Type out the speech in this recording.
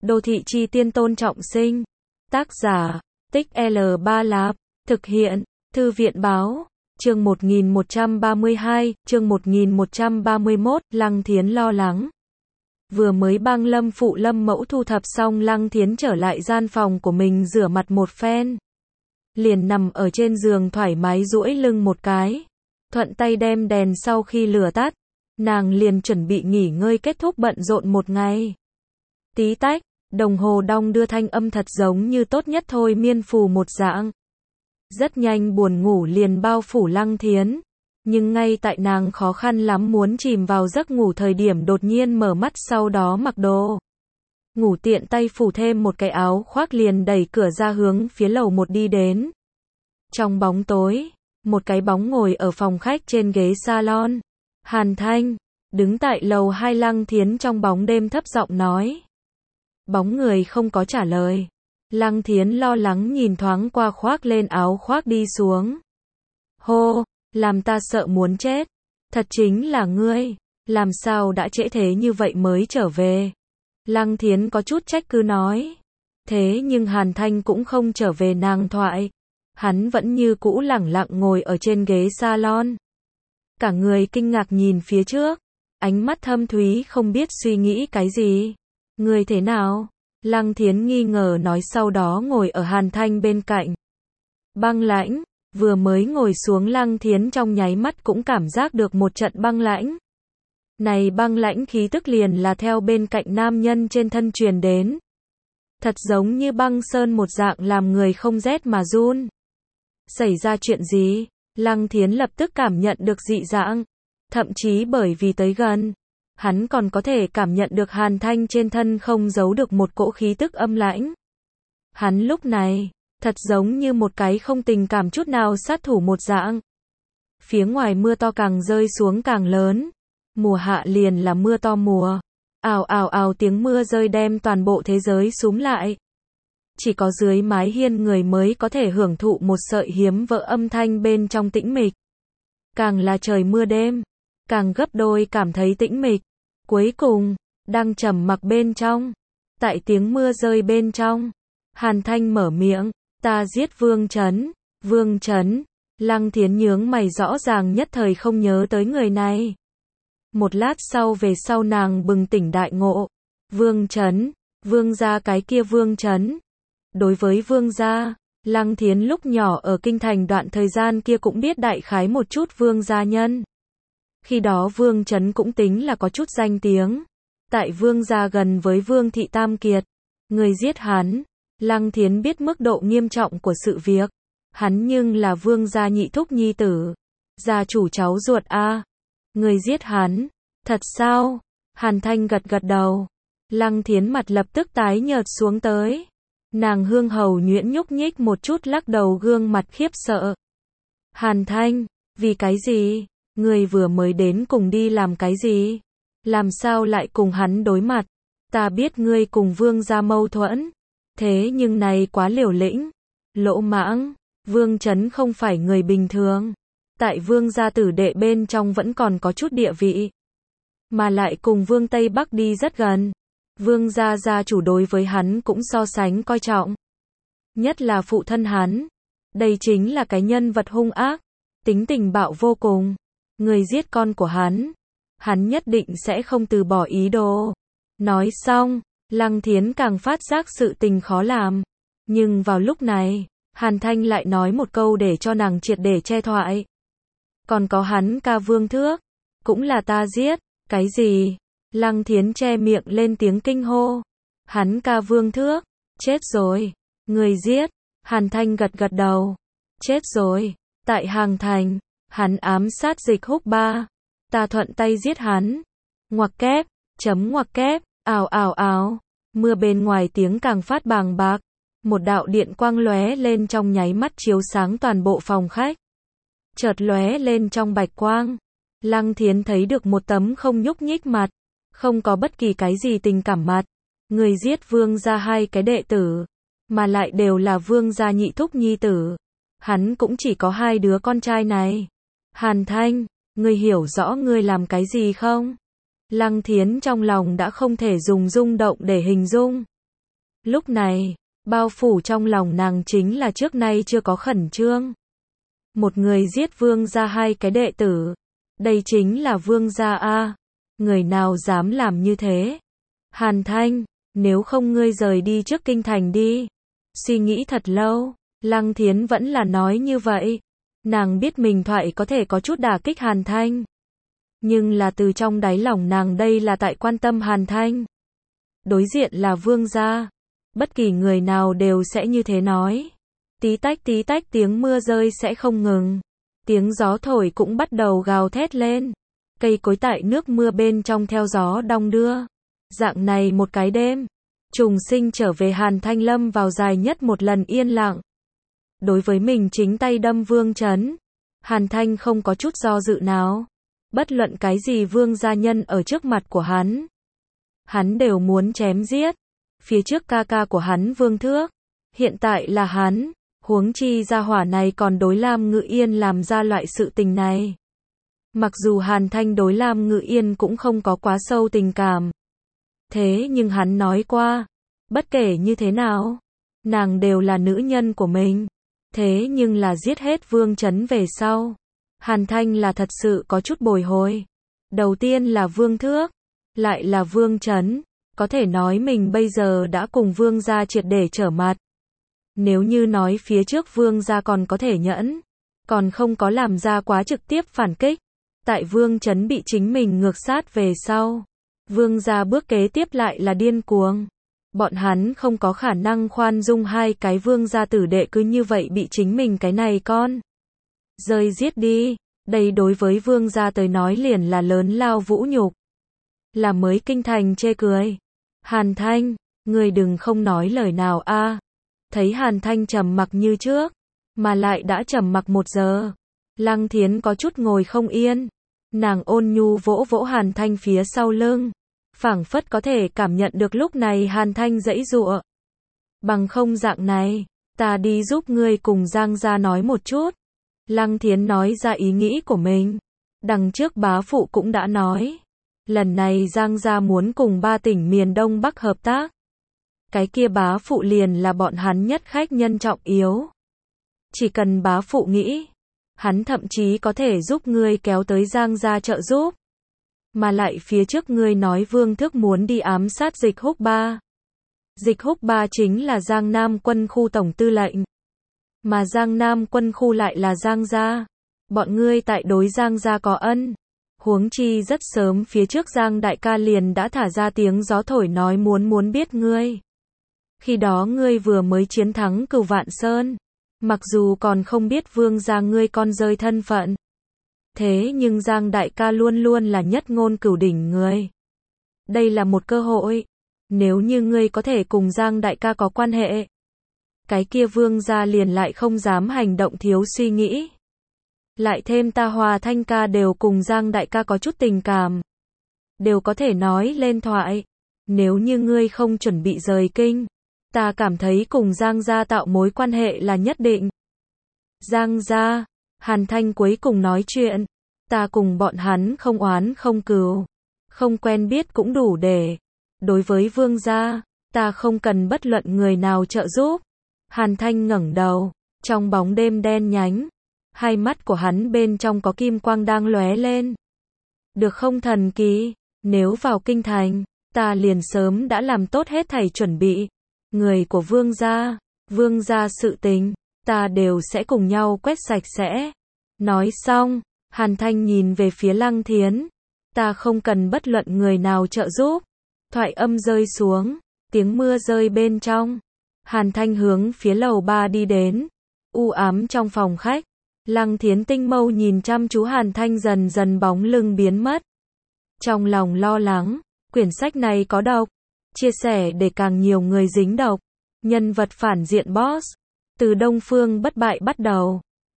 Đô thị chi tiên Tôn Trọng Sinh. Tác giả, Tích L3 Lạp. Thực hiện, Thư viện báo. Chương 1132, chương 1131, Lăng Thiến lo lắng. Vừa mới băng Lâm phụ Lâm mẫu thu thập xong, Lăng Thiến trở lại gian phòng của mình rửa mặt một phen. Liền nằm ở trên giường thoải mái duỗi lưng một cái. Thuận tay đem đèn sau khi lửa tắt. Nàng liền chuẩn bị nghỉ ngơi kết thúc bận rộn một ngày. Tí tách, đồng hồ đong đưa thanh âm thật giống như tốt nhất thôi miên phù một dạng. Rất nhanh buồn ngủ liền bao phủ Lăng Thiến. Nhưng ngay tại nàng khó khăn lắm muốn chìm vào giấc ngủ thời điểm đột nhiên mở mắt, sau đó mặc đồ ngủ, tiện tay phủ thêm một cái áo khoác liền đẩy cửa ra hướng phía lầu 1 đi đến. Trong bóng tối, một cái bóng ngồi ở phòng khách trên ghế salon. Hàn Thanh, đứng tại lầu 2. Lăng Thiến trong bóng đêm thấp giọng nói. Bóng người không có trả lời. Lăng Thiến lo lắng nhìn thoáng qua, khoác lên áo khoác đi xuống. Hô, làm ta sợ muốn chết. Thật chính là ngươi, làm sao đã trễ thế như vậy mới trở về. Lăng Thiến có chút trách cứ nói. Thế nhưng Hàn Thanh cũng không trở về nàng thoại. Hắn vẫn như cũ lẳng lặng ngồi ở trên ghế salon. Cả người kinh ngạc nhìn phía trước. Ánh mắt thâm thúy không biết suy nghĩ cái gì. Ngươi thế nào? Lăng Thiến nghi ngờ nói, sau đó ngồi ở Hàn Thanh bên cạnh. Băng lãnh, vừa mới ngồi xuống Lăng Thiến trong nháy mắt cũng cảm giác được một trận băng lãnh. Này băng lãnh khí tức liền là theo bên cạnh nam nhân trên thân truyền đến. Thật giống như băng sơn một dạng, làm người không rét mà run. Xảy ra chuyện gì? Lăng Thiến lập tức cảm nhận được dị dạng. Thậm chí bởi vì tới gần, hắn còn có thể cảm nhận được Hàn Thanh trên thân không giấu được một cỗ khí tức âm lãnh. Hắn lúc này, thật giống như một cái không tình cảm chút nào sát thủ một dạng. Phía ngoài mưa to càng rơi xuống càng lớn. Mùa hạ liền là mưa to mùa. Ào ào ào, tiếng mưa rơi đem toàn bộ thế giới xúm lại. Chỉ có dưới mái hiên người mới có thể hưởng thụ một sợi hiếm vỡ âm thanh bên trong tĩnh mịch. Càng là trời mưa đêm, càng gấp đôi cảm thấy tĩnh mịch. Cuối cùng, đang trầm mặc bên trong, tại tiếng mưa rơi bên trong, Hàn Thanh mở miệng, ta giết Vương Chấn. Vương Chấn. Lăng Thiến nhướng mày, rõ ràng nhất thời không nhớ tới người này. Một lát sau về sau nàng bừng tỉnh đại ngộ. Vương Chấn, Vương gia cái kia Vương Chấn. Đối với Vương gia, Lăng Thiến lúc nhỏ ở kinh thành đoạn thời gian kia cũng biết đại khái một chút Vương gia nhân. Khi đó Vương Chấn cũng tính là có chút danh tiếng. Tại Vương gia gần với Vương thị Tam Kiệt. Người giết hắn. Lăng Thiến biết mức độ nghiêm trọng của sự việc. Hắn nhưng là Vương gia nhị thúc nhi tử. Gia chủ cháu ruột a. Người giết hắn. Thật sao? Hàn Thanh gật gật đầu. Lăng Thiến mặt lập tức tái nhợt xuống tới. Nàng hương hầu nhuyễn nhúc nhích một chút, lắc đầu, gương mặt khiếp sợ. Hàn Thanh, vì cái gì? Người vừa mới đến cùng đi làm cái gì? Làm sao lại cùng hắn đối mặt? Ta biết ngươi cùng Vương gia mâu thuẫn. Thế nhưng này quá liều lĩnh. Lỗ mãng. Vương Chấn không phải người bình thường. Tại Vương gia tử đệ bên trong vẫn còn có chút địa vị. Mà lại cùng Vương Tây Bắc đi rất gần. Vương gia gia chủ đối với hắn cũng so sánh coi trọng. Nhất là phụ thân hắn. Đây chính là cái nhân vật hung ác. Tính tình bạo vô cùng. Người giết con của hắn. Hắn nhất định sẽ không từ bỏ ý đồ. Nói xong, Lăng Thiến càng phát giác sự tình khó làm. Nhưng vào lúc này, Hàn Thanh lại nói một câu để cho nàng triệt để che thoại. Còn có hắn ca Vương Thước. Cũng là ta giết. Cái gì? Lăng Thiến che miệng lên tiếng kinh hô. Hắn ca Vương Thước. Chết rồi. Người giết. Hàn Thanh gật gật đầu. Chết rồi. Tại Hàng Thành. Hắn ám sát Dịch Húc Ba. Ta thuận tay giết hắn. Ngoặc kép. Chấm ngoặc kép. Ào ào ào. Mưa bên ngoài tiếng càng phát bàng bạc. Một đạo điện quang lóe lên trong nháy mắt chiếu sáng toàn bộ phòng khách. Chợt lóe lên trong bạch quang. Lăng Thiến thấy được một tấm không nhúc nhích mặt. Không có bất kỳ cái gì tình cảm mặt. Người giết Vương gia hai cái đệ tử. Mà lại đều là Vương gia nhị thúc nhi tử. Hắn cũng chỉ có hai đứa con trai này. Hàn Thanh, ngươi hiểu rõ ngươi làm cái gì không? Lăng Thiến trong lòng đã không thể dùng rung động để hình dung. Lúc này, bao phủ trong lòng nàng chính là trước nay chưa có khẩn trương. Một người giết vương gia hai cái đệ tử. Đây chính là vương gia a. Người nào dám làm như thế? Hàn Thanh, nếu không ngươi rời đi trước kinh thành đi. Suy nghĩ thật lâu, Lăng Thiến vẫn là nói như vậy. Nàng biết mình thoại có thể có chút đả kích Hàn Thanh. Nhưng là từ trong đáy lòng nàng đây là tại quan tâm Hàn Thanh. Đối diện là vương gia. Bất kỳ người nào đều sẽ như thế nói. Tí tách tiếng mưa rơi sẽ không ngừng. Tiếng gió thổi cũng bắt đầu gào thét lên. Cây cối tại nước mưa bên trong theo gió đong đưa. Dạng này một cái đêm, trùng sinh trở về Hàn Thanh lâm vào dài nhất một lần yên lặng. Đối với mình chính tay đâm Vương Chấn, Hàn Thanh không có chút do dự nào. Bất luận cái gì vương gia nhân ở trước mặt của hắn đều muốn chém giết. Phía trước ca ca của hắn Vương Thước, hiện tại là hắn, huống chi gia hỏa này còn đối Lam Ngự Yên làm ra loại sự tình này. Mặc dù Hàn Thanh đối Lam Ngự Yên cũng không có quá sâu tình cảm. Thế nhưng hắn nói qua, bất kể như thế nào, nàng đều là nữ nhân của mình. Thế nhưng là giết hết Vương Chấn về sau, Hàn Thanh là thật sự có chút bồi hồi. Đầu tiên là Vương Thước, lại là Vương Chấn, có thể nói mình bây giờ đã cùng Vương gia triệt để trở mặt. Nếu như nói phía trước Vương gia còn có thể nhẫn, còn không có làm ra quá trực tiếp phản kích. Tại Vương Chấn bị chính mình ngược sát về sau, Vương gia bước kế tiếp lại là điên cuồng. Bọn hắn không có khả năng khoan dung hai cái Vương gia tử đệ cứ như vậy bị chính mình cái này con rơi giết đi. Đây đối với Vương gia tới nói liền là lớn lao vũ nhục, là mới kinh thành chê cười. Hàn Thanh, ngươi đừng không nói lời nào a. Thấy Hàn Thanh trầm mặc như trước, mà lại đã trầm mặc 1 giờ. Lăng Thiến có chút ngồi không yên. Nàng ôn nhu vỗ vỗ Hàn Thanh phía sau lưng, phảng phất có thể cảm nhận được lúc này Hàn Thanh giãy giụa. Bằng không dạng này, ta đi giúp ngươi cùng Giang gia nói một chút. Lăng Thiến nói ra ý nghĩ của mình. Đằng trước bá phụ cũng đã nói, lần này Giang gia muốn cùng 3 tỉnh miền Đông Bắc hợp tác. Cái kia bá phụ liền là bọn hắn nhất khách nhân trọng yếu. Chỉ cần bá phụ nghĩ, hắn thậm chí có thể giúp ngươi kéo tới Giang gia trợ giúp. Mà lại phía trước ngươi nói Vương Thước muốn đi ám sát Dịch Húc Ba. Dịch Húc Ba chính là Giang Nam quân khu tổng tư lệnh. Mà Giang Nam quân khu lại là Giang gia. Bọn ngươi tại đối Giang gia có ân. Huống chi rất sớm phía trước Giang đại ca liền đã thả ra tiếng gió thổi nói muốn biết ngươi. Khi đó ngươi vừa mới chiến thắng Cửu Vạn Sơn. Mặc dù còn không biết Vương gia ngươi con rơi thân phận. Thế nhưng Giang đại ca luôn luôn là nhất ngôn cửu đỉnh người. Đây là một cơ hội. Nếu như ngươi có thể cùng Giang đại ca có quan hệ, cái kia Vương gia liền lại không dám hành động thiếu suy nghĩ. Lại thêm ta Hòa Thanh ca đều cùng Giang đại ca có chút tình cảm, đều có thể nói lên thoại. Nếu như ngươi không chuẩn bị rời kinh, ta cảm thấy cùng Giang gia tạo mối quan hệ là nhất định. Giang gia, Hàn Thanh cuối cùng nói chuyện, ta cùng bọn hắn không oán không cừu, không quen biết cũng đủ để. Đối với Vương gia, ta không cần bất luận người nào trợ giúp. Hàn Thanh ngẩng đầu, trong bóng đêm đen nhánh, hai mắt của hắn bên trong có kim quang đang lóe lên. Được không thần kỳ, nếu vào kinh thành, ta liền sớm đã làm tốt hết thảy chuẩn bị. Người của Vương gia sự tình, ta đều sẽ cùng nhau quét sạch sẽ. Nói xong, Hàn Thanh nhìn về phía Lăng Thiến. Ta không cần bất luận người nào trợ giúp. Thoại âm rơi xuống, tiếng mưa rơi bên trong. Hàn Thanh hướng phía lầu 3 đi đến. U ám trong phòng khách, Lăng Thiến tinh mâu nhìn chăm chú Hàn Thanh dần dần bóng lưng biến mất. Trong lòng lo lắng, quyển sách này có độc. Chia sẻ để càng nhiều người dính độc. Nhân vật phản diện boss. Từ Đông Phương Bất Bại bắt đầu.